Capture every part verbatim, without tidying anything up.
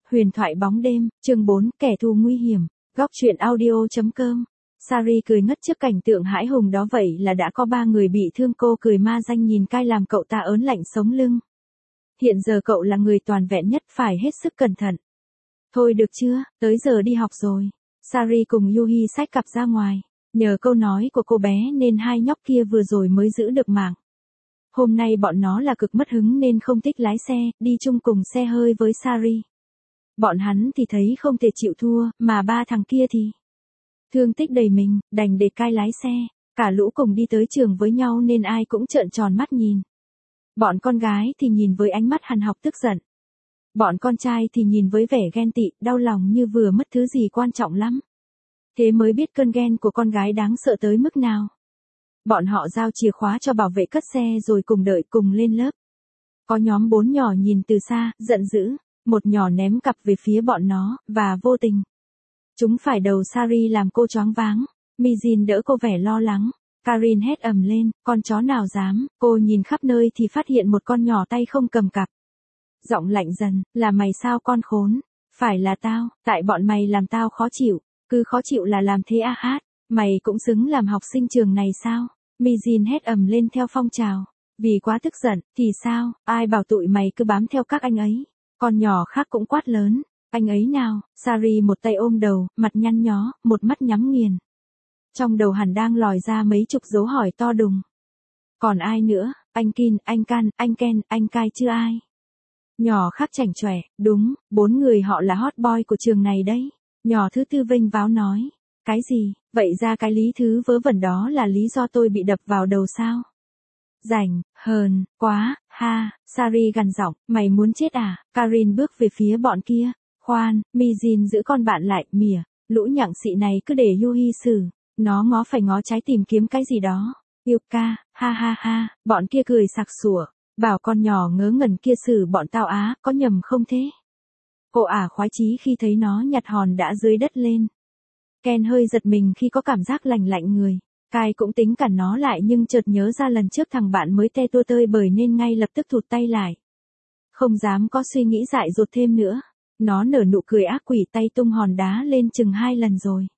Huyền thoại bóng đêm, chương bốn, kẻ thù nguy hiểm, góc truyện audio chấm com. Sari cười ngất trước cảnh tượng hãi hùng đó, vậy là đã có ba người bị thương. Cô cười ma danh nhìn cai làm cậu ta ớn lạnh sống lưng. Hiện giờ cậu là người toàn vẹn nhất, phải hết sức cẩn thận. Thôi được chưa, tới giờ đi học rồi. Sari cùng Yuhi xách cặp ra ngoài. Nhờ câu nói của cô bé nên hai nhóc kia vừa rồi mới giữ được mạng. Hôm nay bọn nó là cực mất hứng nên không thích lái xe, đi chung cùng xe hơi với Sari. Bọn hắn thì thấy không thể chịu thua, mà ba thằng kia thì thương tích đầy mình, đành để cai lái xe. Cả lũ cùng đi tới trường với nhau nên ai cũng trợn tròn mắt nhìn. Bọn con gái thì nhìn với ánh mắt hằn học tức giận. Bọn con trai thì nhìn với vẻ ghen tị, đau lòng như vừa mất thứ gì quan trọng lắm. Thế mới biết cơn ghen của con gái đáng sợ tới mức nào. Bọn họ giao chìa khóa cho bảo vệ cất xe rồi cùng đợi cùng lên lớp. Có nhóm bốn nhỏ nhìn từ xa, giận dữ. Một nhỏ ném cặp về phía bọn nó, và vô tình chúng phải đầu Sari làm cô choáng váng. Mijin đỡ cô vẻ lo lắng. Karin hét ầm lên, con chó nào dám. Cô nhìn khắp nơi thì phát hiện một con nhỏ tay không cầm cặp. Giọng lạnh dần, là mày sao con khốn? Phải là tao, tại bọn mày làm tao khó chịu. Cứ khó chịu là làm thế à hát. Mày cũng xứng làm học sinh trường này sao? Mijin hét ầm lên theo phong trào. Vì quá tức giận, thì sao, ai bảo tụi mày cứ bám theo các anh ấy. Con nhỏ khác cũng quát lớn, anh ấy nào? Sari một tay ôm đầu, mặt nhăn nhó, một mắt nhắm nghiền. Trong đầu hẳn đang lòi ra mấy chục dấu hỏi to đùng. Còn ai nữa? Anh Kin, anh Can, anh Ken, anh Kai chưa ai? Nhỏ khác chảnh chọe, đúng, bốn người họ là hot boy của trường này đấy. Nhỏ thứ tư vênh váo nói. Cái gì? Vậy ra cái lý thứ vớ vẩn đó là lý do tôi bị đập vào đầu sao? Rảnh, hờn, quá, ha, Sari gằn giọng, mày muốn chết à? Karin bước về phía bọn kia. Khoan, Mijin giữ con bạn lại, mỉa, lũ nhặng xị này cứ để Yuhi xử. Nó ngó phải ngó trái tìm kiếm cái gì đó. Yuka, ha ha ha, bọn kia cười sặc sủa. Bảo con nhỏ ngớ ngẩn kia xử bọn tao á, có nhầm không thế? Cô ả khoái chí khi thấy nó nhặt hòn đã dưới đất lên. Ken hơi giật mình khi có cảm giác lành lạnh người. Kai cũng tính cản nó lại nhưng chợt nhớ ra lần trước thằng bạn mới te tua tơi bời nên ngay lập tức thụt tay lại. Không dám có suy nghĩ dại dột thêm nữa. Nó nở nụ cười ác quỷ, tay tung hòn đá lên chừng hai lần rồi.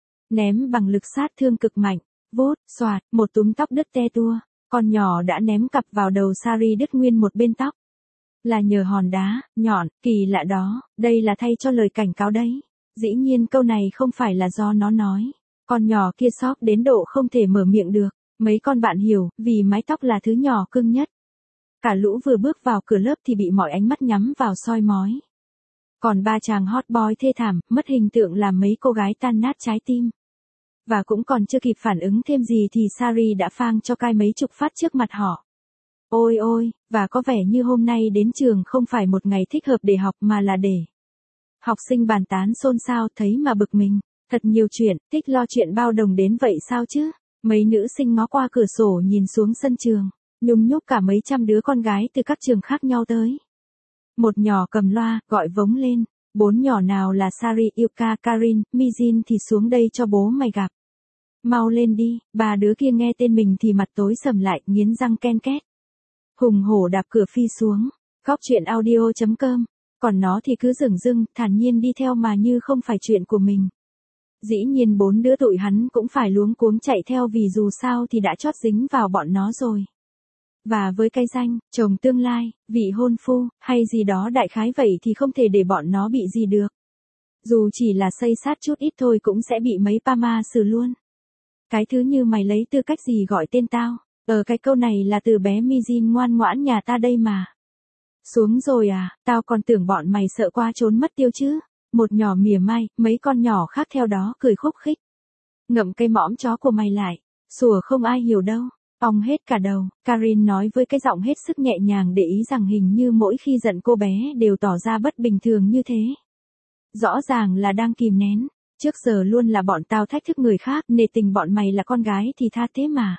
Ném bằng lực sát thương cực mạnh. Vốt, xoạt, một túm tóc đứt te tua. Con nhỏ đã ném cặp vào đầu Sari đứt nguyên một bên tóc. Là nhờ hòn đá, nhọn, kỳ lạ đó, đây là thay cho lời cảnh cáo đấy. Dĩ nhiên câu này không phải là do nó nói. Con nhỏ kia sốc đến độ không thể mở miệng được. Mấy con bạn hiểu, vì mái tóc là thứ nhỏ cưng nhất. Cả lũ vừa bước vào cửa lớp thì bị mọi ánh mắt nhắm vào soi mói. Còn ba chàng hot boy thê thảm, mất hình tượng làm mấy cô gái tan nát trái tim. Và cũng còn chưa kịp phản ứng thêm gì thì Sari đã phang cho Kai mấy chục phát trước mặt họ. Ôi ôi, và có vẻ như hôm nay đến trường không phải một ngày thích hợp để học mà là để học sinh bàn tán xôn xao, thấy mà bực mình. Thật nhiều chuyện, thích lo chuyện bao đồng đến vậy sao chứ? Mấy nữ sinh ngó qua cửa sổ nhìn xuống sân trường, nhung nhúc cả mấy trăm đứa con gái từ các trường khác nhau tới. Một nhỏ cầm loa, gọi vống lên. Bốn nhỏ nào là Sari, Yuka, Karin, Mijin thì xuống đây cho bố mày gặp. Mau lên đi, ba đứa kia nghe tên mình thì mặt tối sầm lại, nghiến răng ken két. Hùng hổ đạp cửa phi xuống. Góc truyện audio chấm com. Còn nó thì cứ dửng dưng, thản nhiên đi theo mà như không phải chuyện của mình. Dĩ nhiên bốn đứa tụi hắn cũng phải luống cuống chạy theo vì dù sao thì đã chót dính vào bọn nó rồi. Và với cái danh, chồng tương lai, vị hôn phu, hay gì đó đại khái vậy thì không thể để bọn nó bị gì được. Dù chỉ là xây sát chút ít thôi cũng sẽ bị mấy Pama xử luôn. Cái thứ như mày lấy tư cách gì gọi tên tao? Ờ cái câu này là từ bé Mijin ngoan ngoãn nhà ta đây mà. Xuống rồi à, tao còn tưởng bọn mày sợ qua trốn mất tiêu chứ. Một nhỏ mỉa mai, mấy con nhỏ khác theo đó cười khúc khích. Ngậm cây mõm chó của mày lại, sủa không ai hiểu đâu, ong hết cả đầu. Karin nói với cái giọng hết sức nhẹ nhàng để ý rằng hình như mỗi khi giận cô bé đều tỏ ra bất bình thường như thế. Rõ ràng là đang kìm nén, trước giờ luôn là bọn tao thách thức người khác, nể tình bọn mày là con gái thì tha thế mà.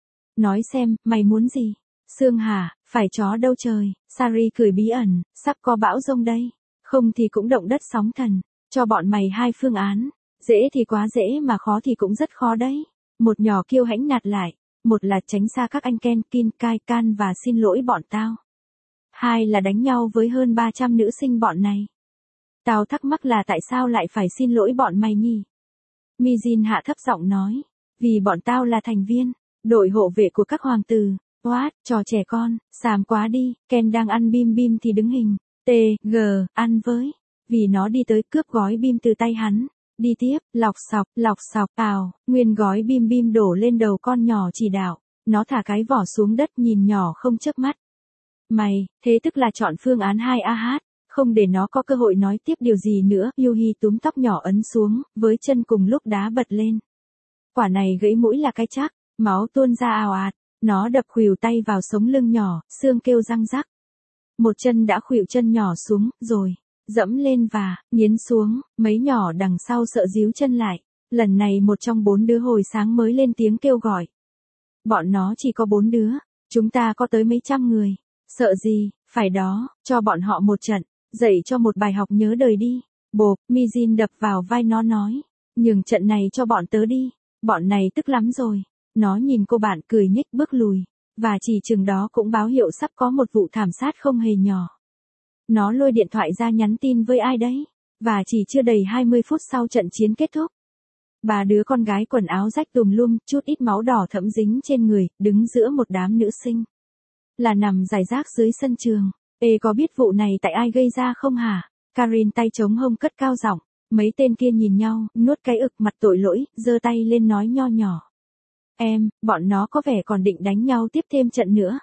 Nói xem, mày muốn gì? Sương hả, phải chó đâu trời, Sari cười bí ẩn, sắp có bão giông đây. Không thì cũng động đất sóng thần, cho bọn mày hai phương án, dễ thì quá dễ mà khó thì cũng rất khó đấy. Một nhỏ kiêu hãnh nạt lại, một là tránh xa các anh Ken, Kin, Kai, Can và xin lỗi bọn tao. Hai là đánh nhau với hơn ba trăm nữ sinh bọn này. Tao thắc mắc là tại sao lại phải xin lỗi bọn mày nhỉ? Mi Jin hạ thấp giọng nói. Vì bọn tao là thành viên, đội hộ vệ của các hoàng tử. What, trò trẻ con, xàm quá đi, Ken đang ăn bim bim thì đứng hình. T, G, ăn với. Vì nó đi tới cướp gói bim từ tay hắn. Đi tiếp, lọc sọc, lọc sọc, ào, nguyên gói bim bim đổ lên đầu con nhỏ chỉ đạo. Nó thả cái vỏ xuống đất nhìn nhỏ không chớp mắt. Mày, thế tức là chọn phương án hai a hát, không để nó có cơ hội nói tiếp điều gì nữa. Yuhi túm tóc nhỏ ấn xuống, với chân cùng lúc đá bật lên. Quả này gãy mũi là cái chắc, máu tuôn ra ào ạt, nó đập khuỷu tay vào sống lưng nhỏ, xương kêu răng rắc. Một chân đã khuỵu chân nhỏ xuống, rồi, dẫm lên và, nghiến xuống, mấy nhỏ đằng sau sợ díu chân lại. Lần này một trong bốn đứa hồi sáng mới lên tiếng kêu gọi. Bọn nó chỉ có bốn đứa, chúng ta có tới mấy trăm người. Sợ gì, phải đó, cho bọn họ một trận, dạy cho một bài học nhớ đời đi. Bộp, Mi Jin đập vào vai nó nói. Nhường trận này cho bọn tớ đi, bọn này tức lắm rồi. Nó nhìn cô bạn cười nhích bước lùi, và chỉ chừng đó cũng báo hiệu sắp có một vụ thảm sát không hề nhỏ. Nó lôi điện thoại ra nhắn tin với ai đấy, và chỉ chưa đầy hai mươi phút sau trận chiến kết thúc. Ba đứa con gái quần áo rách tùm lum, chút ít máu đỏ thẫm dính trên người, đứng giữa một đám nữ sinh. Là nằm rải rác dưới sân trường. Ê có biết vụ này tại ai gây ra không hả? Karin tay chống hông cất cao giọng. Mấy tên kia nhìn nhau, nuốt cái ực mặt tội lỗi, giơ tay lên nói nho nhỏ. Em, bọn nó có vẻ còn định đánh nhau tiếp thêm trận nữa.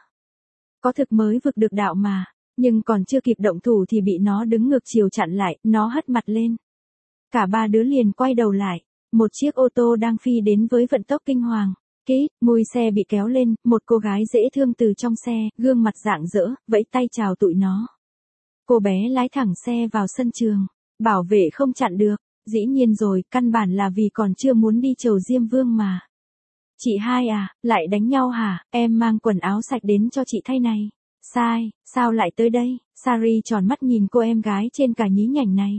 Có thực mới vực được đạo mà, nhưng còn chưa kịp động thủ thì bị nó đứng ngược chiều chặn lại, nó hất mặt lên. Cả ba đứa liền quay đầu lại, một chiếc ô tô đang phi đến với vận tốc kinh hoàng. Kít, mùi xe bị kéo lên, một cô gái dễ thương từ trong xe, gương mặt rạng rỡ, vẫy tay chào tụi nó. Cô bé lái thẳng xe vào sân trường, bảo vệ không chặn được, dĩ nhiên rồi, căn bản là vì còn chưa muốn đi chầu Diêm Vương mà. Chị hai à, lại đánh nhau hả, em mang quần áo sạch đến cho chị thay này. Sai, sao lại tới đây? Sari tròn mắt nhìn cô em gái trên cả nhí nhảnh này.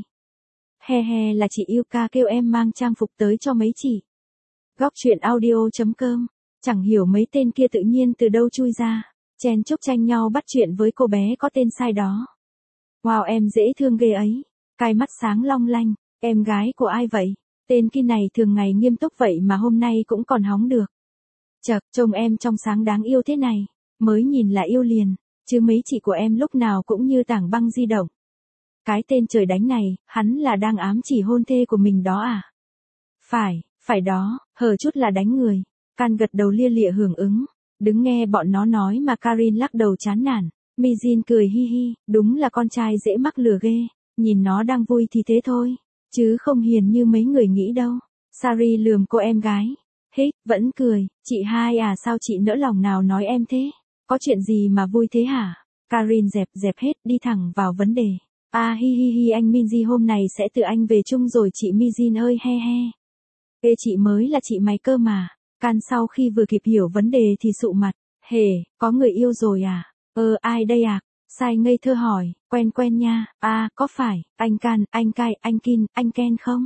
He he là chị Yuka kêu em mang trang phục tới cho mấy chị. Góc truyện audio chấm com, chẳng hiểu mấy tên kia tự nhiên từ đâu chui ra, chen chúc tranh nhau bắt chuyện với cô bé có tên sai đó. Wow em dễ thương ghê ấy, cái mắt sáng long lanh, em gái của ai vậy? Tên kia này thường ngày nghiêm túc vậy mà hôm nay cũng còn hóng được. Chậc, trông em trong sáng đáng yêu thế này, mới nhìn là yêu liền, chứ mấy chị của em lúc nào cũng như tảng băng di động. Cái tên trời đánh này, hắn là đang ám chỉ hôn thê của mình đó à? Phải, phải đó, hờ chút là đánh người. Can gật đầu lia lịa hưởng ứng, đứng nghe bọn nó nói mà Karin lắc đầu chán nản. Mi Jin cười hi hi, đúng là con trai dễ mắc lừa ghê, nhìn nó đang vui thì thế thôi, chứ không hiền như mấy người nghĩ đâu. Sari lườm cô em gái, hít, vẫn cười, chị hai à sao chị nỡ lòng nào nói em thế, có chuyện gì mà vui thế hả? Karin dẹp dẹp hết, đi thẳng vào vấn đề. À hi hi hi anh Minji hôm này sẽ tự anh về chung rồi chị Mi Jin ơi he he. Ê chị mới là chị mày cơ mà. Can sau khi vừa kịp hiểu vấn đề thì sụ mặt. Hề, có người yêu rồi à? Ờ ai đây à? Sai ngây thơ hỏi, quen quen nha. À có phải, anh Can, anh Kai, anh Kin, anh Ken không?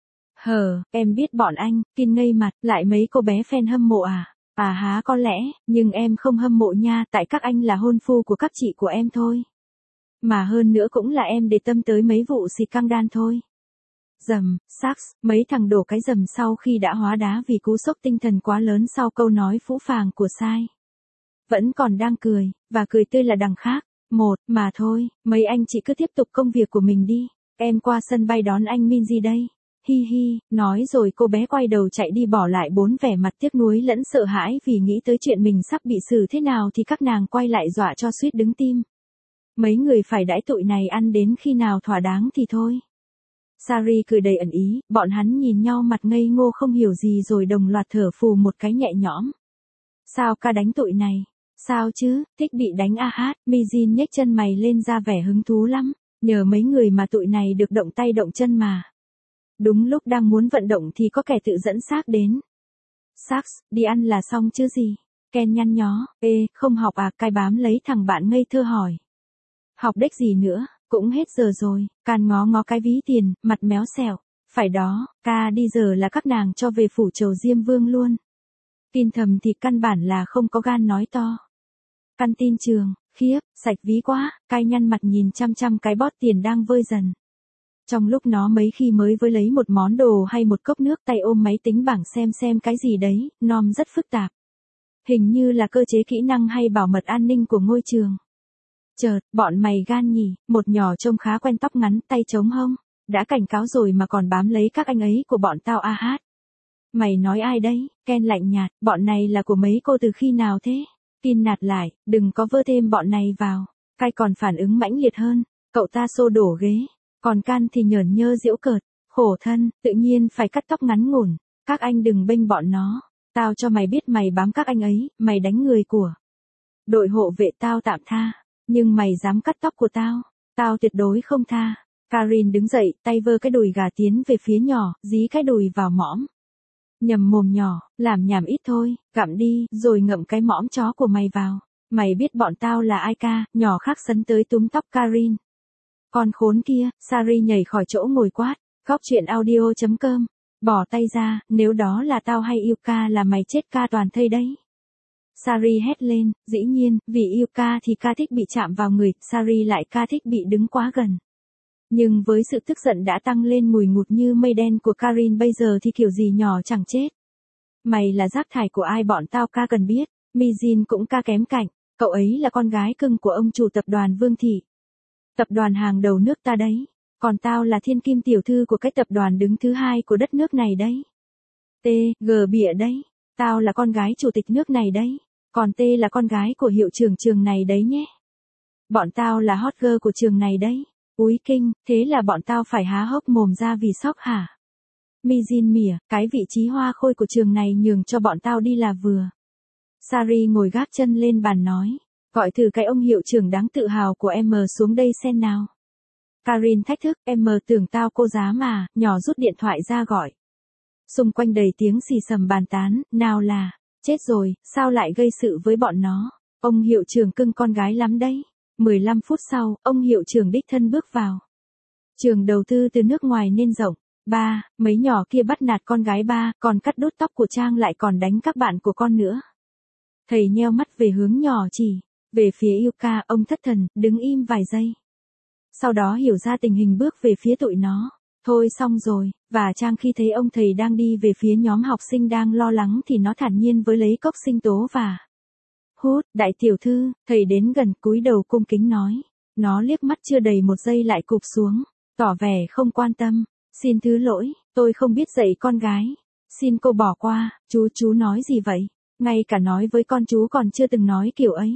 Hờ, em biết bọn anh. Kin ngây mặt, lại mấy cô bé fan hâm mộ à? À há có lẽ, nhưng em không hâm mộ nha, tại các anh là hôn phu của các chị của em thôi. Mà hơn nữa cũng là em để tâm tới mấy vụ xịt căng đan thôi. Dầm, sax, mấy thằng đổ cái dầm sau khi đã hóa đá vì cú sốc tinh thần quá lớn sau câu nói phũ phàng của Sai. Vẫn còn đang cười, và cười tươi là đằng khác. Một, mà thôi, mấy anh chị cứ tiếp tục công việc của mình đi. Em qua sân bay đón anh Minji đây. Hi hi, nói rồi cô bé quay đầu chạy đi bỏ lại bốn vẻ mặt tiếc nuối lẫn sợ hãi vì nghĩ tới chuyện mình sắp bị xử thế nào thì các nàng quay lại dọa cho suýt đứng tim. Mấy người phải đãi tụi này ăn đến khi nào thỏa đáng thì thôi. Sari cười đầy ẩn ý, bọn hắn nhìn nhau mặt ngây ngô không hiểu gì rồi đồng loạt thở phù một cái nhẹ nhõm. Sao ca đánh tụi này? Sao chứ, thích bị đánh a hát, Mi Jin nhếch chân mày lên ra vẻ hứng thú lắm, nhờ mấy người mà tụi này được động tay động chân mà. Đúng lúc đang muốn vận động thì có kẻ tự dẫn xác đến. Sax, đi ăn là xong chứ gì? Ken nhăn nhó, ê, không học à, cai bám lấy thằng bạn ngây thơ hỏi. Học đếch gì nữa, cũng hết giờ rồi, Can ngó ngó cái ví tiền, mặt méo xẹo. Phải đó, ca đi giờ là các nàng cho về phủ chầu Diêm Vương luôn. Tin thầm thì căn bản là không có gan nói to. Căn tin trường, khiếp, sạch ví quá, cai nhăn mặt nhìn chăm chăm cái bót tiền đang vơi dần. Trong lúc nó mấy khi mới với lấy một món đồ hay một cốc nước tay ôm máy tính bảng xem xem cái gì đấy, nom rất phức tạp. Hình như là cơ chế kỹ năng hay bảo mật an ninh của ngôi trường. Chợt, bọn mày gan nhỉ, một nhỏ trông khá quen tóc ngắn tay chống hông. Đã cảnh cáo rồi mà còn bám lấy các anh ấy của bọn tao a hát. Mày nói ai đấy, Ken lạnh nhạt, bọn này là của mấy cô từ khi nào thế? Kin nạt lại, đừng có vơ thêm bọn này vào. Cai còn phản ứng mãnh liệt hơn, cậu ta xô đổ ghế. Còn Can thì nhởn nhơ giễu cợt, khổ thân, tự nhiên phải cắt tóc ngắn ngủn. Các anh đừng bênh bọn nó. Tao cho mày biết mày bám các anh ấy, mày đánh người của đội hộ vệ tao tạm tha. Nhưng mày dám cắt tóc của tao, tao tuyệt đối không tha. Karin đứng dậy, tay vơ cái đùi gà tiến về phía nhỏ, dí cái đùi vào mõm. Nhầm mồm nhỏ, làm nhảm ít thôi, gặm đi, rồi ngậm cái mõm chó của mày vào. Mày biết bọn tao là ai ca, nhỏ khác sấn tới túm tóc Karin. Con khốn kia, Sari nhảy khỏi chỗ ngồi quát, góc chuyện audio chấm com. Bỏ tay ra, nếu đó là tao hay Yuka là mày chết ca toàn thây đấy. Sari hét lên, dĩ nhiên, vì Yuka thì ca thích bị chạm vào người, Sari lại ca thích bị đứng quá gần. Nhưng với sự tức giận đã tăng lên ngùi ngụt như mây đen của Karin bây giờ thì kiểu gì nhỏ chẳng chết. Mày là rác thải của ai bọn tao ca cần biết, Mijin cũng ca kém cạnh, cậu ấy là con gái cưng của ông chủ tập đoàn Vương Thị. Tập đoàn hàng đầu nước ta đấy, còn tao là thiên kim tiểu thư của cái tập đoàn đứng thứ hai của đất nước này đấy. T, G bịa đấy, tao là con gái chủ tịch nước này đấy, còn T là con gái của hiệu trưởng trường này đấy nhé. Bọn tao là hot girl của trường này đấy. Úi kinh, thế là bọn tao phải há hốc mồm ra vì sốc hả? Mijin mỉa, cái vị trí hoa khôi của trường này nhường cho bọn tao đi là vừa. Sari ngồi gác chân lên bàn nói, gọi thử cái ông hiệu trưởng đáng tự hào của em xuống đây xem nào. Karin thách thức, em tưởng tao cô dám mà, nhỏ rút điện thoại ra gọi. Xung quanh đầy tiếng xì xầm bàn tán, nào là, chết rồi, sao lại gây sự với bọn nó, ông hiệu trưởng cưng con gái lắm đấy. mười lăm phút sau, ông hiệu trưởng đích thân bước vào. Trường đầu tư từ nước ngoài nên rộng. Ba, mấy nhỏ kia bắt nạt con gái ba, còn cắt đốt tóc của Trang lại còn đánh các bạn của con nữa. Thầy nheo mắt về hướng nhỏ chỉ, về phía Yuka, ông thất thần, đứng im vài giây. Sau đó hiểu ra tình hình bước về phía tụi nó. Thôi xong rồi, và Trang khi thấy ông thầy đang đi về phía nhóm học sinh đang lo lắng thì nó thản nhiên với lấy cốc sinh tố và hút, đại tiểu thư, thầy đến gần cúi đầu cung kính nói. Nó liếc mắt chưa đầy một giây lại cụp xuống, tỏ vẻ không quan tâm. Xin thứ lỗi, tôi không biết dạy con gái. Xin cô bỏ qua, chú chú nói gì vậy? Ngay cả nói với con chú còn chưa từng nói kiểu ấy.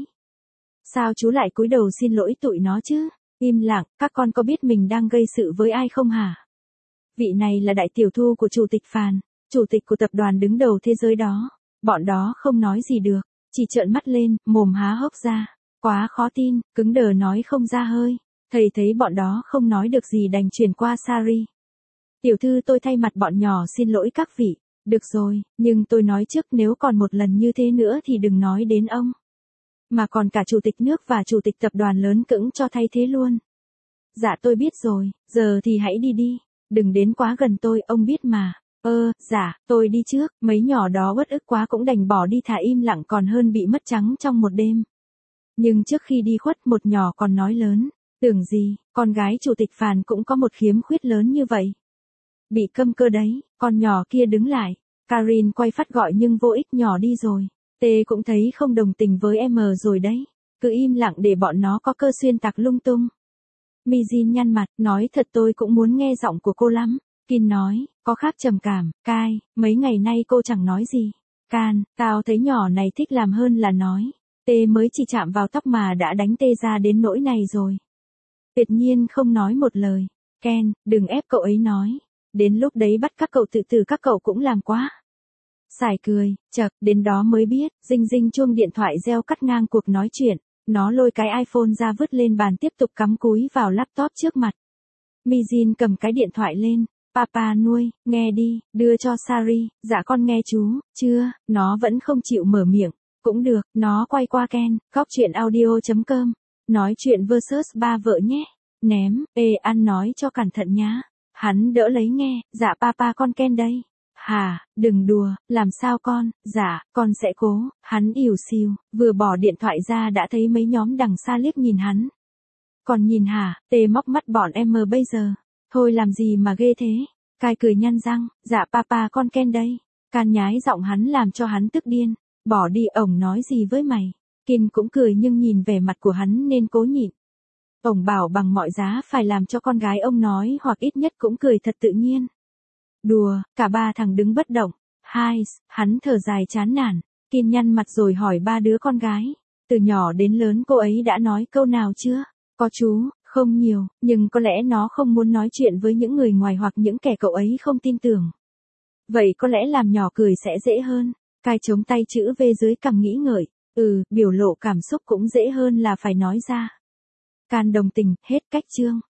Sao chú lại cúi đầu xin lỗi tụi nó chứ? Im lặng, các con có biết mình đang gây sự với ai không hả? Vị này là đại tiểu thư của chủ tịch Phàn, chủ tịch của tập đoàn đứng đầu thế giới đó. Bọn đó không nói gì được, chỉ trợn mắt lên, mồm há hốc ra. Quá khó tin, cứng đờ nói không ra hơi. Thầy thấy bọn đó không nói được gì đành chuyển qua Sari. Tiểu thư tôi thay mặt bọn nhỏ xin lỗi các vị. Được rồi, nhưng tôi nói trước nếu còn một lần như thế nữa thì đừng nói đến ông. Mà còn cả chủ tịch nước và chủ tịch tập đoàn lớn cứng cho thay thế luôn. Dạ tôi biết rồi, giờ thì hãy đi đi. Đừng đến quá gần tôi, ông biết mà. Ơ, dạ, tôi đi trước. Mấy nhỏ đó uất ức quá cũng đành bỏ đi thả im lặng còn hơn bị mất trắng trong một đêm. Nhưng trước khi đi khuất một nhỏ còn nói lớn. Tưởng gì, con gái chủ tịch Phàn cũng có một khiếm khuyết lớn như vậy. Bị câm cơ đấy, con nhỏ kia đứng lại. Karin quay phát gọi nhưng vô ích, nhỏ đi rồi. Tê cũng thấy không đồng tình với em rồi đấy. Cứ im lặng để bọn nó có cơ xuyên tạc lung tung. Mijin nhăn mặt, nói thật tôi cũng muốn nghe giọng của cô lắm. Kin nói, có khác trầm cảm, Kai, mấy ngày nay cô chẳng nói gì. Can, tao thấy nhỏ này thích làm hơn là nói. Tê mới chỉ chạm vào tóc mà đã đánh Tê ra đến nỗi này rồi. Tuyệt nhiên không nói một lời. Ken, đừng ép cậu ấy nói. Đến lúc đấy bắt các cậu tự tử các cậu cũng làm quá. Sải cười, chậc, đến đó mới biết, dinh dinh chuông điện thoại reo cắt ngang cuộc nói chuyện. Nó lôi cái iPhone ra vứt lên bàn tiếp tục cắm cúi vào laptop trước mặt. Mijin cầm cái điện thoại lên. Papa nuôi, nghe đi, đưa cho Sari, dạ con nghe chú, chưa, nó vẫn không chịu mở miệng. Cũng được, nó quay qua Ken, góc chuyện audio chấm com. Nói chuyện versus ba vợ nhé. Ném, ê ăn nói cho cẩn thận nhá. Hắn đỡ lấy nghe, dạ papa con Ken đây. Hà, đừng đùa, làm sao con, dạ, con sẽ cố, hắn ỉu xìu, vừa bỏ điện thoại ra đã thấy mấy nhóm đằng xa liếc nhìn hắn. Còn nhìn hả, Tê móc mắt bọn em bây giờ. Thôi làm gì mà ghê thế. Cai cười nhăn răng, dạ papa con Ken đây. Can nhái giọng hắn làm cho hắn tức điên. Bỏ đi, ổng nói gì với mày. Kin cũng cười nhưng nhìn vẻ mặt của hắn nên cố nhịn. Ổng bảo bằng mọi giá phải làm cho con gái ông nói hoặc ít nhất cũng cười thật tự nhiên. Đùa, cả ba thằng đứng bất động. Hai, hắn thở dài chán nản. Kin nhăn mặt rồi hỏi ba đứa con gái. Từ nhỏ đến lớn cô ấy đã nói câu nào chưa? Có chú, không nhiều, nhưng có lẽ nó không muốn nói chuyện với những người ngoài hoặc những kẻ cậu ấy không tin tưởng. Vậy có lẽ làm nhỏ cười sẽ dễ hơn. Cai chống tay chữ V dưới cằm nghĩ ngợi. Ừ, biểu lộ cảm xúc cũng dễ hơn là phải nói ra. Can đồng tình, hết cách chương.